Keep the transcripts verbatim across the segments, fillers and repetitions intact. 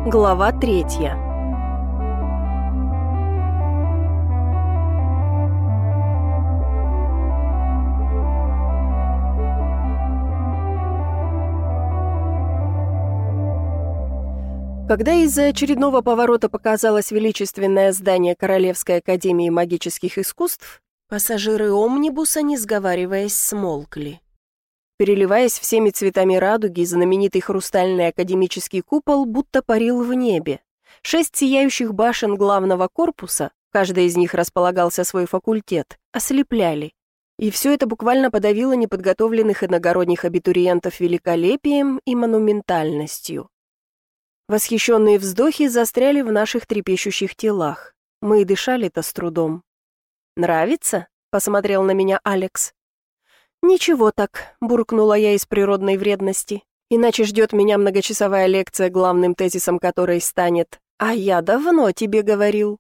Глава третья. Когда из-за очередного поворота показалось величественное здание Королевской академии магических искусств, пассажиры омнибуса, не сговариваясь, смолкли. Переливаясь всеми цветами радуги, знаменитый хрустальный академический купол будто парил в небе. Шесть сияющих башен главного корпуса, каждая из них располагался свой факультет, ослепляли. И все это буквально подавило неподготовленных иногородних абитуриентов великолепием и монументальностью. Восхищенные вздохи застряли в наших трепещущих телах. Мы и дышали-то с трудом. «Нравится?» — посмотрел на меня Алекс. «Ничего так», — буркнула я из природной вредности. «Иначе ждет меня многочасовая лекция, главным тезисом которой станет «А я давно тебе говорил».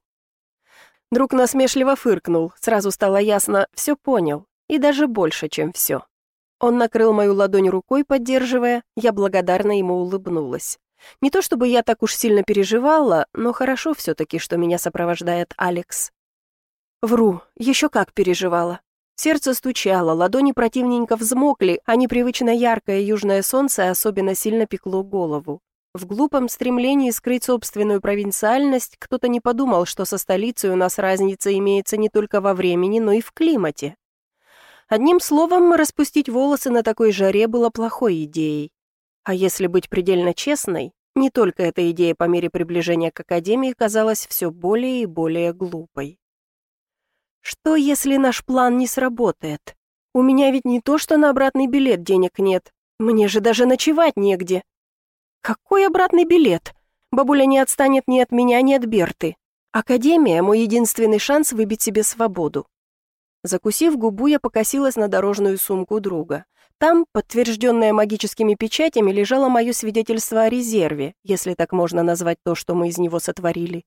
Друг насмешливо фыркнул, сразу стало ясно, все понял, и даже больше, чем все. Он накрыл мою ладонь рукой, поддерживая, я благодарно ему улыбнулась. Не то чтобы я так уж сильно переживала, но хорошо все-таки, что меня сопровождает Алекс. Вру, еще как переживала. Сердце стучало, ладони противненько взмокли, а непривычно яркое южное солнце особенно сильно пекло голову. В глупом стремлении скрыть собственную провинциальность кто-то не подумал, что со столицей у нас разница имеется не только во времени, но и в климате. Одним словом, распустить волосы на такой жаре было плохой идеей. А если быть предельно честной, не только эта идея по мере приближения к академии казалась все более и более глупой. Что, если наш план не сработает? У меня ведь не то, что на обратный билет денег нет. Мне же даже ночевать негде. Какой обратный билет? Бабуля не отстанет ни от меня, ни от Берты. Академия — мой единственный шанс выбить себе свободу. Закусив губу, я покосилась на дорожную сумку друга. Там, подтвержденное магическими печатями, лежало мое свидетельство о резерве, если так можно назвать то, что мы из него сотворили.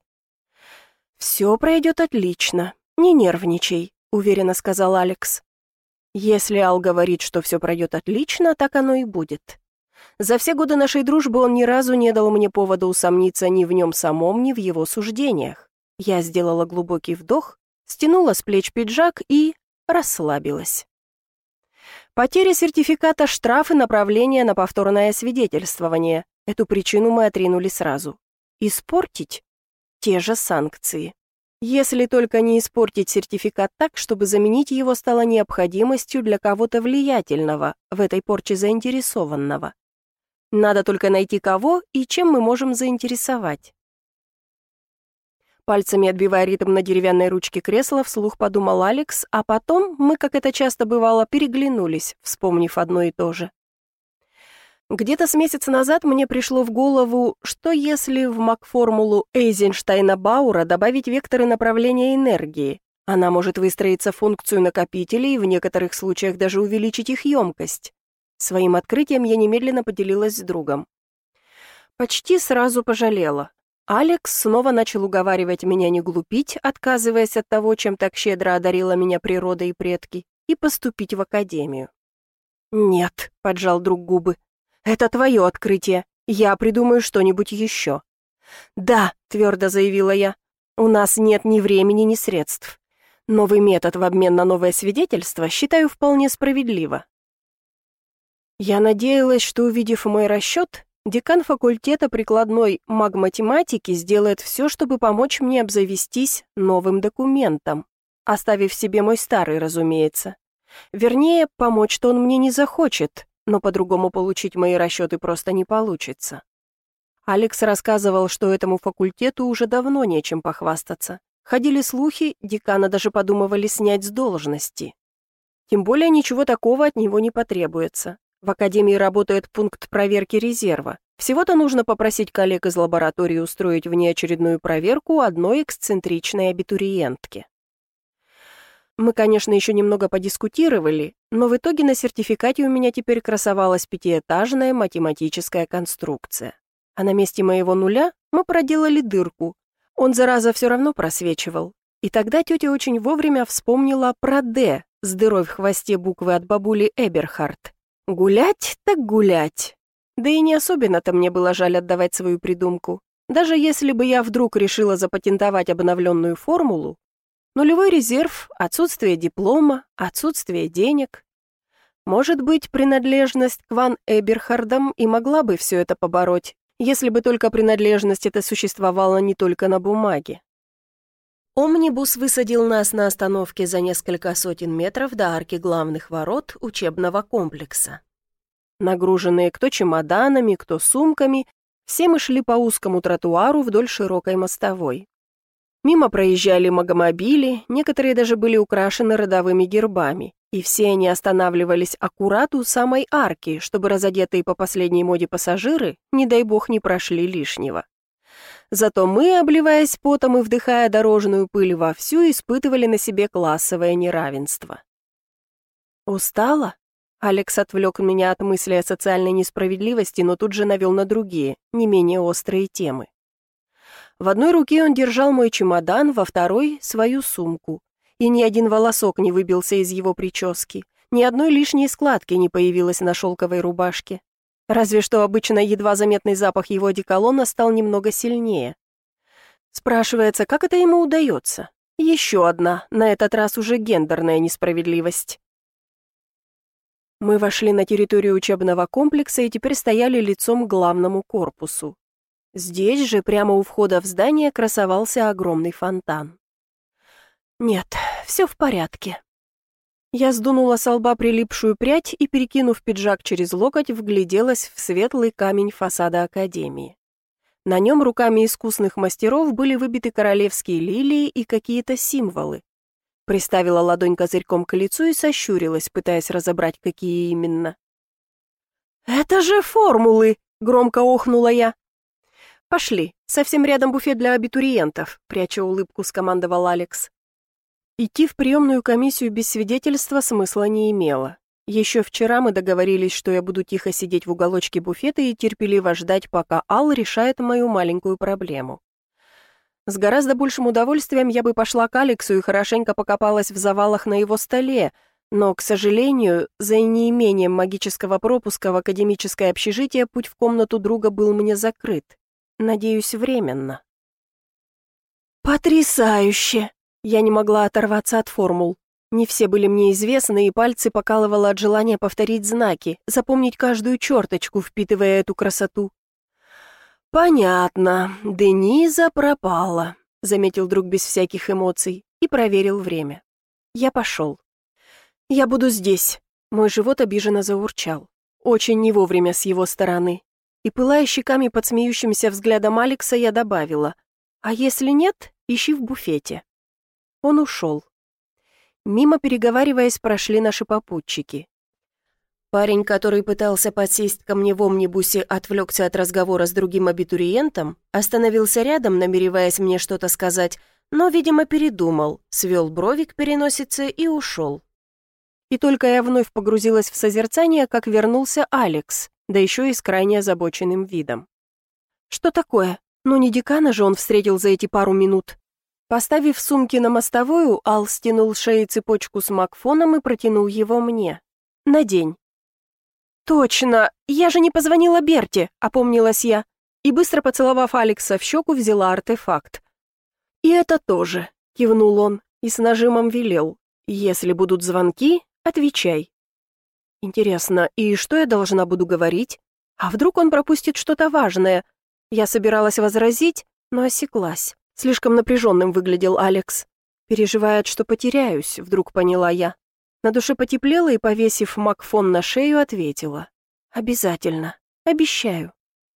«Все пройдет отлично. Не нервничай», — уверенно сказал Алекс. «Если Ал говорит, что все пройдет отлично, так оно и будет. За все годы нашей дружбы он ни разу не дал мне повода усомниться ни в нем самом, ни в его суждениях. Я сделала глубокий вдох, стянула с плеч пиджак и расслабилась. Потеря сертификата, штраф и направление на повторное свидетельствование. Эту причину мы отринули сразу. Испортить? Те же санкции. Если только не испортить сертификат так, чтобы заменить его стало необходимостью для кого-то влиятельного, в этой порче заинтересованного. Надо только найти кого и чем мы можем заинтересовать. Пальцами отбивая ритм на деревянной ручке кресла, вслух подумал Алекс, а потом мы, как это часто бывало, переглянулись, вспомнив одно и то же. Где-то с месяц назад мне пришло в голову, что если в маг-формулу Эйзенштейна-Баура добавить векторы направления энергии, она может выстроиться в функцию накопителей и в некоторых случаях даже увеличить их емкость. Своим открытием я немедленно поделилась с другом. Почти сразу пожалела. Алекс снова начал уговаривать меня не глупить, отказываясь от того, чем так щедро одарила меня природа и предки, и поступить в академию. «Нет», — поджал друг губы, — «это твое открытие, я придумаю что-нибудь еще». «Да», — твердо заявила я, — «у нас нет ни времени, ни средств. Новый метод в обмен на новое свидетельство считаю вполне справедливо». Я надеялась, что, увидев мой расчет, декан факультета прикладной маг-математики сделает все, чтобы помочь мне обзавестись новым документом, оставив себе мой старый, разумеется. Вернее, помочь-то он мне не захочет, но по-другому получить мои расчеты просто не получится. Алекс рассказывал, что этому факультету уже давно нечем похвастаться. Ходили слухи, декана даже подумывали снять с должности. Тем более ничего такого от него не потребуется. В академии работает пункт проверки резерва. Всего-то нужно попросить коллег из лаборатории устроить внеочередную проверку одной эксцентричной абитуриентки. Мы, конечно, еще немного подискутировали, но в итоге на сертификате у меня теперь красовалась пятиэтажная математическая конструкция. А на месте моего нуля мы проделали дырку. Он, зараза, все равно просвечивал. И тогда тетя очень вовремя вспомнила про «Д» с дырой в хвосте буквы от бабули Эберхард. Гулять так гулять. Да и не особенно-то мне было жаль отдавать свою придумку. Даже если бы я вдруг решила запатентовать обновленную формулу, нулевой резерв, отсутствие диплома, отсутствие денег. Может быть, принадлежность к Ван Эберхардам и могла бы все это побороть, если бы только принадлежность эта существовала не только на бумаге. Омнибус высадил нас на остановке за несколько сотен метров до арки главных ворот учебного комплекса. Нагруженные кто чемоданами, кто сумками, все мы шли по узкому тротуару вдоль широкой мостовой. Мимо проезжали магомобили, некоторые даже были украшены родовыми гербами, и все они останавливались аккурат у самой арки, чтобы разодетые по последней моде пассажиры, не дай бог, не прошли лишнего. Зато мы, обливаясь потом и вдыхая дорожную пыль вовсю, испытывали на себе классовое неравенство. «Устала?» Алекс отвлек меня от мысли о социальной несправедливости, но тут же навел на другие, не менее острые темы. В одной руке он держал мой чемодан, во второй — свою сумку. И ни один волосок не выбился из его прически, ни одной лишней складки не появилось на шелковой рубашке. Разве что обычно едва заметный запах его одеколона стал немного сильнее. Спрашивается, как это ему удается? Еще одна, на этот раз уже гендерная несправедливость. Мы вошли на территорию учебного комплекса и теперь стояли лицом к главному корпусу. Здесь же, прямо у входа в здание, красовался огромный фонтан. Нет, все в порядке. Я сдунула со лба прилипшую прядь и, перекинув пиджак через локоть, вгляделась в светлый камень фасада академии. На нем руками искусных мастеров были выбиты королевские лилии и какие-то символы. Приставила ладонь козырьком к лицу и сощурилась, пытаясь разобрать, какие именно. «Это же формулы!» — громко охнула я. «Пошли, совсем рядом буфет для абитуриентов», — пряча улыбку, скомандовал Алекс. Идти в приемную комиссию без свидетельства смысла не имело. Еще вчера мы договорились, что я буду тихо сидеть в уголочке буфета и терпеливо ждать, пока Ал решает мою маленькую проблему. С гораздо большим удовольствием я бы пошла к Алексу и хорошенько покопалась в завалах на его столе, но, к сожалению, за неимением магического пропуска в академическое общежитие путь в комнату друга был мне закрыт. Надеюсь, временно. «Потрясающе!» Я не могла оторваться от формул. Не все были мне известны, и пальцы покалывало от желания повторить знаки, запомнить каждую черточку, впитывая эту красоту. «Понятно, Дениза пропала», — заметил друг без всяких эмоций и проверил время. Я пошел. «Я буду здесь», — мой живот обиженно заурчал. Очень не вовремя с его стороны. И, пылая щеками под смеющимся взглядом Алекса, я добавила: «А если нет, ищи в буфете». Он ушел. Мимо, переговариваясь, прошли наши попутчики. Парень, который пытался подсесть ко мне в омнибусе, отвлекся от разговора с другим абитуриентом, остановился рядом, намереваясь мне что-то сказать, но, видимо, передумал, свел брови к переносице и ушел. И только я вновь погрузилась в созерцание, как вернулся Алекс, да еще и с крайне озабоченным видом. Что такое? Ну не декана же он встретил за эти пару минут. Поставив сумки на мостовую, Ал стянул с шеи цепочку с макфоном и протянул его мне. «Надень». «Точно! Я же не позвонила Берте!» — опомнилась я, и, быстро поцеловав Алекса в щеку, взяла артефакт. «И это тоже», — кивнул он и с нажимом велел. «Если будут звонки, отвечай». Интересно, и что я должна буду говорить? А вдруг он пропустит что-то важное? Я собиралась возразить, но осеклась. Слишком напряженным выглядел Алекс. Переживает, что потеряюсь, вдруг поняла я. На душе потеплело и, повесив макфон на шею, ответила: «Обязательно, обещаю».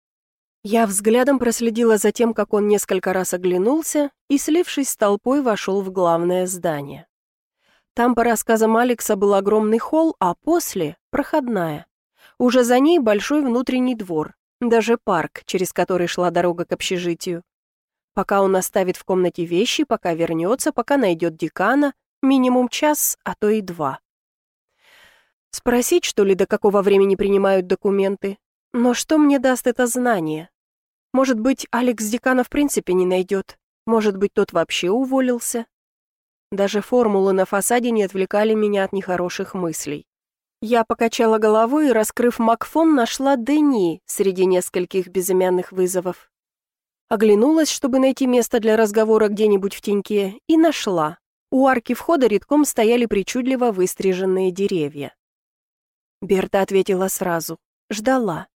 Я взглядом проследила за тем, как он несколько раз оглянулся и, слившись с толпой, вошел в главное здание. Там, по рассказам Алекса, был огромный холл, а после — проходная. Уже за ней большой внутренний двор, даже парк, через который шла дорога к общежитию. Пока он оставит в комнате вещи, пока вернется, пока найдет декана, минимум час, а то и два. Спросить, что ли, до какого времени принимают документы? Но что мне даст это знание? Может быть, Алекс декана в принципе не найдет? Может быть, тот вообще уволился? Даже формулы на фасаде не отвлекали меня от нехороших мыслей. Я покачала головой и, раскрыв макфон, нашла Дени среди нескольких безымянных вызовов. Оглянулась, чтобы найти место для разговора где-нибудь в теньке, и нашла. У арки входа редком стояли причудливо выстриженные деревья. Берта ответила сразу. Ждала.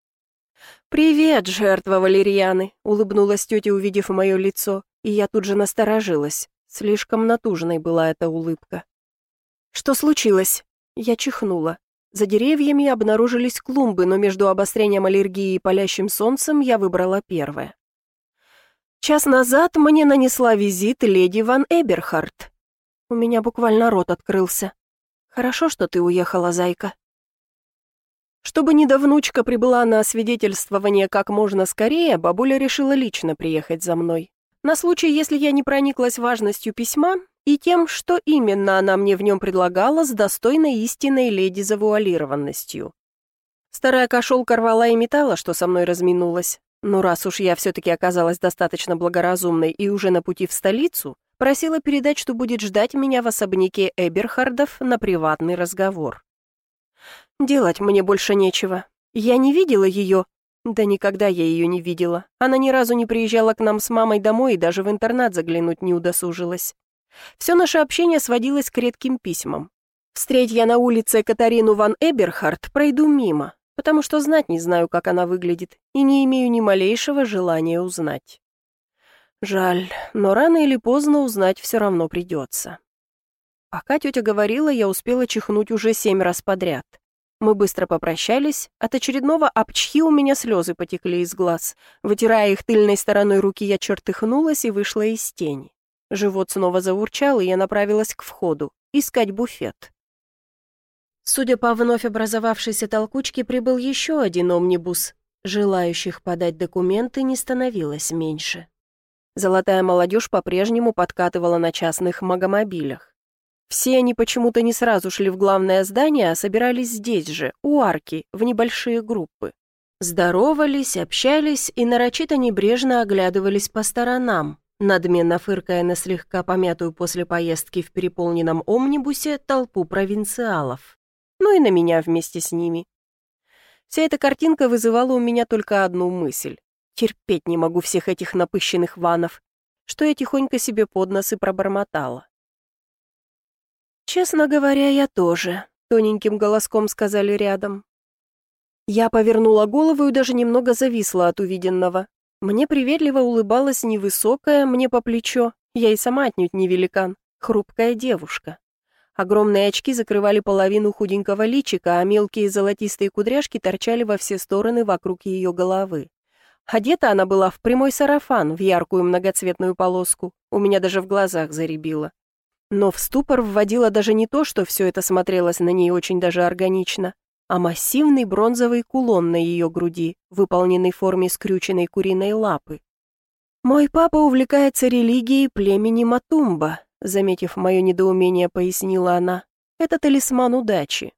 «Привет, жертва валерьяны», — улыбнулась тетя, увидев мое лицо, и я тут же насторожилась. Слишком натужной была эта улыбка. «Что случилось?» Я чихнула. За деревьями обнаружились клумбы, но между обострением аллергии и палящим солнцем я выбрала первое. Час назад мне нанесла визит леди Ван Эберхард. У меня буквально рот открылся. Хорошо, что ты уехала, зайка. Чтобы недовнучка прибыла на освидетельствование как можно скорее, бабуля решила лично приехать за мной. На случай, если я не прониклась важностью письма и тем, что именно она мне в нем предлагала с достойной истинной леди завуалированностью. Старая кошелка рвала и металла, что со мной разминулась. Но раз уж я все-таки оказалась достаточно благоразумной и уже на пути в столицу, просила передать, что будет ждать меня в особняке Эберхардов на приватный разговор. Делать мне больше нечего. Я не видела ее. Да никогда я ее не видела. Она ни разу не приезжала к нам с мамой домой и даже в интернат заглянуть не удосужилась. Все наше общение сводилось к редким письмам. Встреть я на улице Катарину Ван Эберхард, пройду мимо, потому что знать не знаю, как она выглядит, и не имею ни малейшего желания узнать. Жаль, но рано или поздно узнать все равно придется. Пока тетя говорила, я успела чихнуть уже семь раз подряд. Мы быстро попрощались, от очередного апчхи у меня слезы потекли из глаз. Вытирая их тыльной стороной руки, я чертыхнулась и вышла из тени. Живот снова заурчал, и я направилась к входу, искать буфет. Судя по вновь образовавшейся толкучке, прибыл еще один омнибус. Желающих подать документы не становилось меньше. Золотая молодежь по-прежнему подкатывала на частных магомобилях. Все они почему-то не сразу шли в главное здание, а собирались здесь же, у арки, в небольшие группы. Здоровались, общались и нарочито небрежно оглядывались по сторонам, надменно фыркая на слегка помятую после поездки в переполненном омнибусе толпу провинциалов. Ну и на меня вместе с ними. Вся эта картинка вызывала у меня только одну мысль. Терпеть не могу всех этих напыщенных ванов, что я тихонько себе под нос и пробормотала. «Честно говоря, я тоже», — тоненьким голоском сказали рядом. Я повернула голову и даже немного зависла от увиденного. Мне приветливо улыбалась невысокая, мне по плечо, я и сама отнюдь не великан, хрупкая девушка. Огромные очки закрывали половину худенького личика, а мелкие золотистые кудряшки торчали во все стороны вокруг ее головы. Одета она была в прямой сарафан, в яркую многоцветную полоску, у меня даже в глазах зарябило. Но в ступор вводило даже не то, что все это смотрелось на ней очень даже органично, а массивный бронзовый кулон на ее груди, выполненный в форме скрюченной куриной лапы. «Мой папа увлекается религией племени Матумба», заметив мое недоумение, пояснила она. «Это талисман удачи».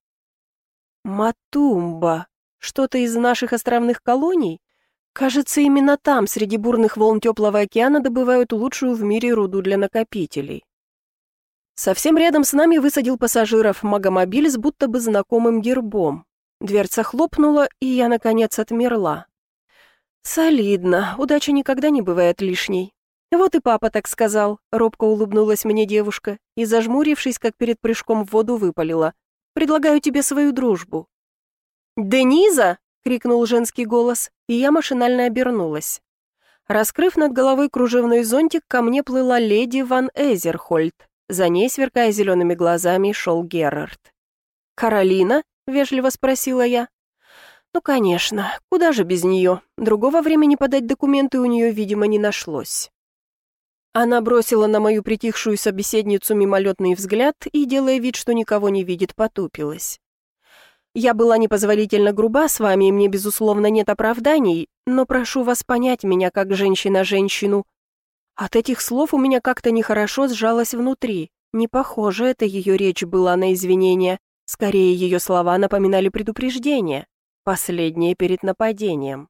«Матумба? Что-то из наших островных колоний? Кажется, именно там, среди бурных волн теплого океана, добывают лучшую в мире руду для накопителей». Совсем рядом с нами высадил пассажиров магомобиль с будто бы знакомым гербом. Дверца хлопнула, и я, наконец, отмерла. «Солидно, удача никогда не бывает лишней». «Вот и папа так сказал», — робко улыбнулась мне девушка и, зажмурившись, как перед прыжком в воду, выпалила. «Предлагаю тебе свою дружбу». «Дениза!» — крикнул женский голос, и я машинально обернулась. Раскрыв над головой кружевной зонтик, ко мне плыла леди Ван Эзерхольд. За ней, сверкая зелеными глазами, шел Герард. «Каролина?» — вежливо спросила я. «Ну, конечно, куда же без нее? Другого времени подать документы у нее, видимо, не нашлось». Она бросила на мою притихшую собеседницу мимолетный взгляд и, делая вид, что никого не видит, потупилась. «Я была непозволительно груба с вами, и мне, безусловно, нет оправданий, но прошу вас понять меня как женщина женщину». От этих слов у меня как-то нехорошо сжалось внутри. Не похоже это ее речь была на извинения. Скорее, ее слова напоминали предупреждение. Последнее перед нападением.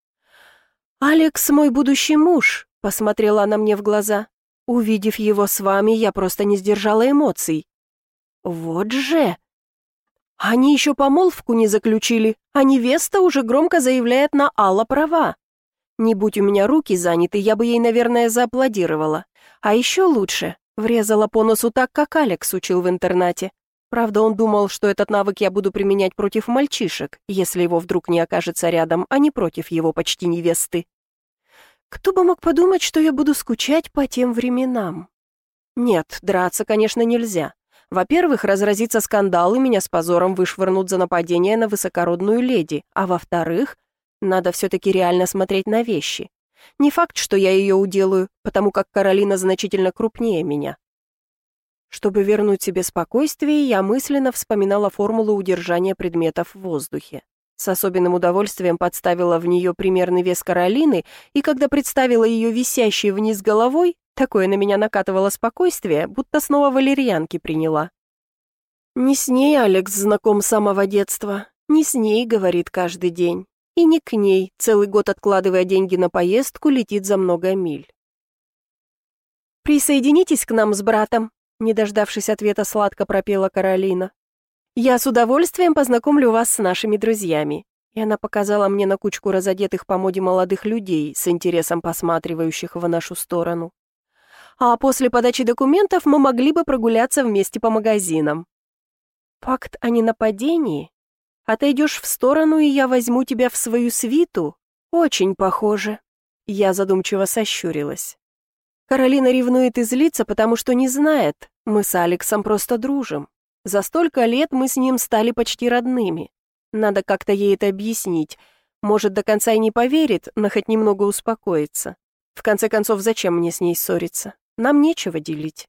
«Алекс мой будущий муж», — посмотрела она мне в глаза. «Увидев его с вами, я просто не сдержала эмоций». «Вот же!» Они еще помолвку не заключили, а невеста уже громко заявляет на Алла права. Не будь у меня руки заняты, я бы ей, наверное, зааплодировала. А еще лучше, врезала по носу так, как Алекс учил в интернате. Правда, он думал, что этот навык я буду применять против мальчишек, если его вдруг не окажется рядом, а не против его почти невесты. Кто бы мог подумать, что я буду скучать по тем временам? Нет, драться, конечно, нельзя. Во-первых, разразится скандал, и меня с позором вышвырнут за нападение на высокородную леди, а во-вторых, надо все-таки реально смотреть на вещи. Не факт, что я ее уделаю, потому как Каролина значительно крупнее меня. Чтобы вернуть себе спокойствие, я мысленно вспоминала формулу удержания предметов в воздухе. С особенным удовольствием подставила в нее примерный вес Каролины, и когда представила ее висящей вниз головой, такое на меня накатывало спокойствие, будто снова валерьянки приняла. «Не с ней Алекс знаком с самого детства, не с ней, — говорит каждый день, — и не к ней, целый год откладывая деньги на поездку, летит за много миль». «Присоединитесь к нам с братом», — не дождавшись ответа, сладко пропела Каролина. «Я с удовольствием познакомлю вас с нашими друзьями». И она показала мне на кучку разодетых по моде молодых людей, с интересом посматривающих в нашу сторону. «А после подачи документов мы могли бы прогуляться вместе по магазинам». «Пакт о ненападении? Отойдешь в сторону, и я возьму тебя в свою свиту? Очень похоже». Я задумчиво сощурилась. Каролина ревнует и злится, потому что не знает, мы с Алексом просто дружим. За столько лет мы с ним стали почти родными. Надо как-то ей это объяснить. Может, до конца и не поверит, но хоть немного успокоится. В конце концов, зачем мне с ней ссориться? Нам нечего делить.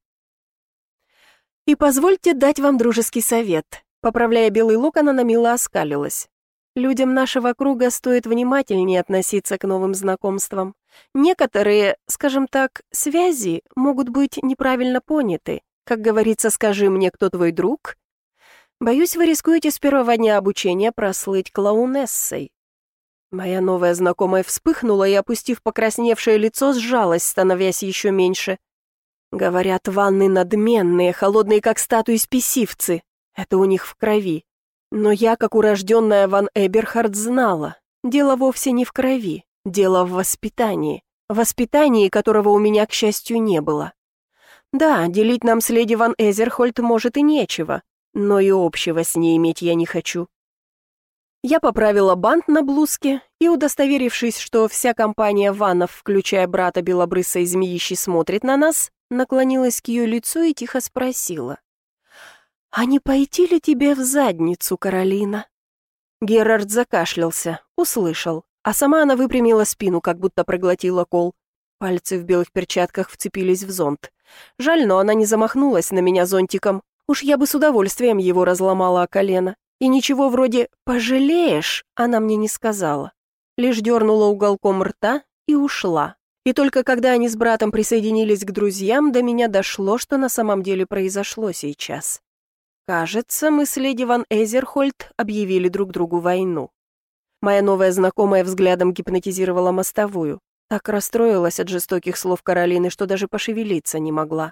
«И позвольте дать вам дружеский совет». Поправляя белый локон, она мило оскалилась. «Людям нашего круга стоит внимательнее относиться к новым знакомствам. Некоторые, скажем так, связи могут быть неправильно поняты. Как говорится, скажи мне, кто твой друг? Боюсь, вы рискуете с первого дня обучения прослыть клоунессой». Моя новая знакомая вспыхнула и, опустив покрасневшее лицо, сжалась, становясь еще меньше. «Говорят, ванны надменные, холодные, как статуи спесивцы. Это у них в крови. Но я, как урожденная Ван Эберхард, знала. Дело вовсе не в крови, дело в воспитании. Воспитании, которого у меня, к счастью, не было. Да, делить нам с леди Ван Эзерхольд может и нечего, но и общего с ней иметь я не хочу». Я поправила бант на блузке и, удостоверившись, что вся компания ваннов, включая брата белобрысой змеищи, смотрит на нас, наклонилась к ее лицу и тихо спросила: «А не пойти ли тебе в задницу, Каролина?» Герард закашлялся, услышал, а сама она выпрямила спину, как будто проглотила кол. Пальцы в белых перчатках вцепились в зонт. Жаль, но она не замахнулась на меня зонтиком. Уж я бы с удовольствием его разломала о колено. И ничего вроде «пожалеешь» она мне не сказала. Лишь дернула уголком рта и ушла. И только когда они с братом присоединились к друзьям, до меня дошло, что на самом деле произошло сейчас. Кажется, мы с леди Ван Эзерхольд объявили друг другу войну. Моя новая знакомая взглядом гипнотизировала мостовую. Так расстроилась от жестоких слов Каролины, что даже пошевелиться не могла.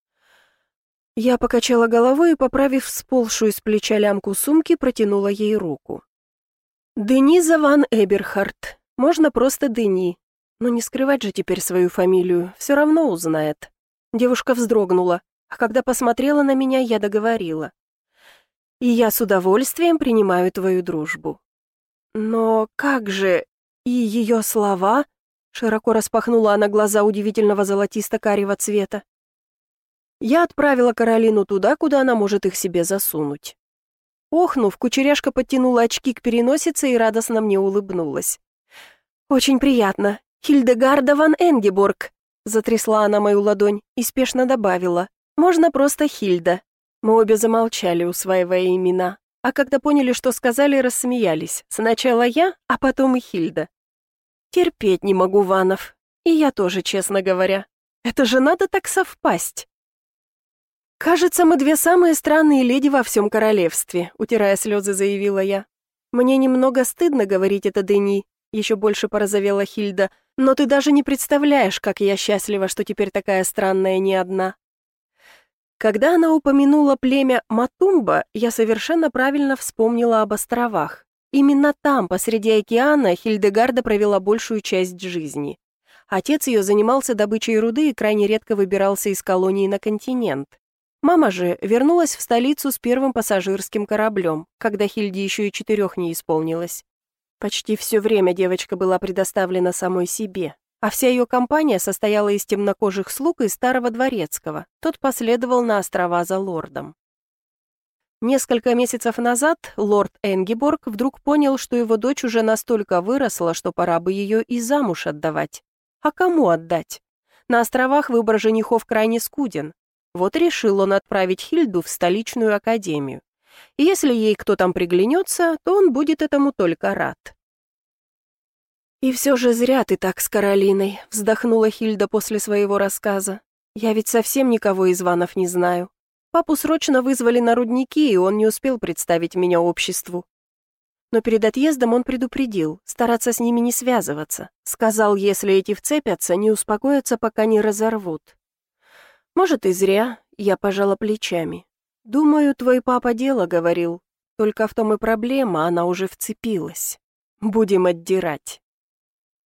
Я покачала головой и, поправив сползшую с плеча лямку сумки, протянула ей руку. «Дениза Ван Эберхард. Можно просто Дени. Но не скрывать же теперь свою фамилию, все равно узнает». Девушка вздрогнула, а когда посмотрела на меня, я договорила: «И я с удовольствием принимаю твою дружбу». «Но как же...» И ее слова... Широко распахнула она глаза удивительного золотисто-карего цвета. Я отправила Каролину туда, куда она может их себе засунуть. Охнув, кучеряшка подтянула очки к переносице и радостно мне улыбнулась. «Очень приятно. Хильдегарда ван Энгеборг», — затрясла она мою ладонь и спешно добавила: «Можно просто Хильда». Мы обе замолчали, усваивая имена, а когда поняли, что сказали, рассмеялись. Сначала я, а потом и Хильда. Терпеть не могу ванов. И я тоже, честно говоря. Это же надо так совпасть. «Кажется, мы две самые странные леди во всем королевстве», — утирая слезы, заявила я. «Мне немного стыдно говорить это Дени», — еще больше порозовела Хильда, «но ты даже не представляешь, как я счастлива, что теперь такая странная не одна». Когда она упомянула племя Матумба, я совершенно правильно вспомнила об островах. Именно там, посреди океана, Хильдегарда провела большую часть жизни. Отец ее занимался добычей руды и крайне редко выбирался из колонии на континент. Мама же вернулась в столицу с первым пассажирским кораблем, когда Хильде еще и четырех не исполнилось. Почти все время девочка была предоставлена самой себе, а вся ее компания состояла из темнокожих слуг и старого дворецкого. Тот последовал на острова за лордом. Несколько месяцев назад лорд Энгиборг вдруг понял, что его дочь уже настолько выросла, что пора бы ее и замуж отдавать. А кому отдать? На островах выбор женихов крайне скуден. Вот решил он отправить Хильду в столичную академию. И если ей кто там приглянется, то он будет этому только рад. «И все же зря ты так с Каролиной», — вздохнула Хильда после своего рассказа. «Я ведь совсем никого из Ванов не знаю. Папу срочно вызвали на рудники, и он не успел представить меня обществу. Но перед отъездом он предупредил, стараться с ними не связываться. Сказал, если эти вцепятся, не успокоятся, пока не разорвут. Может, и зря, я пожала плечами. Думаю, твой папа дело говорил. Только в том и проблема, она уже вцепилась. Будем отдирать».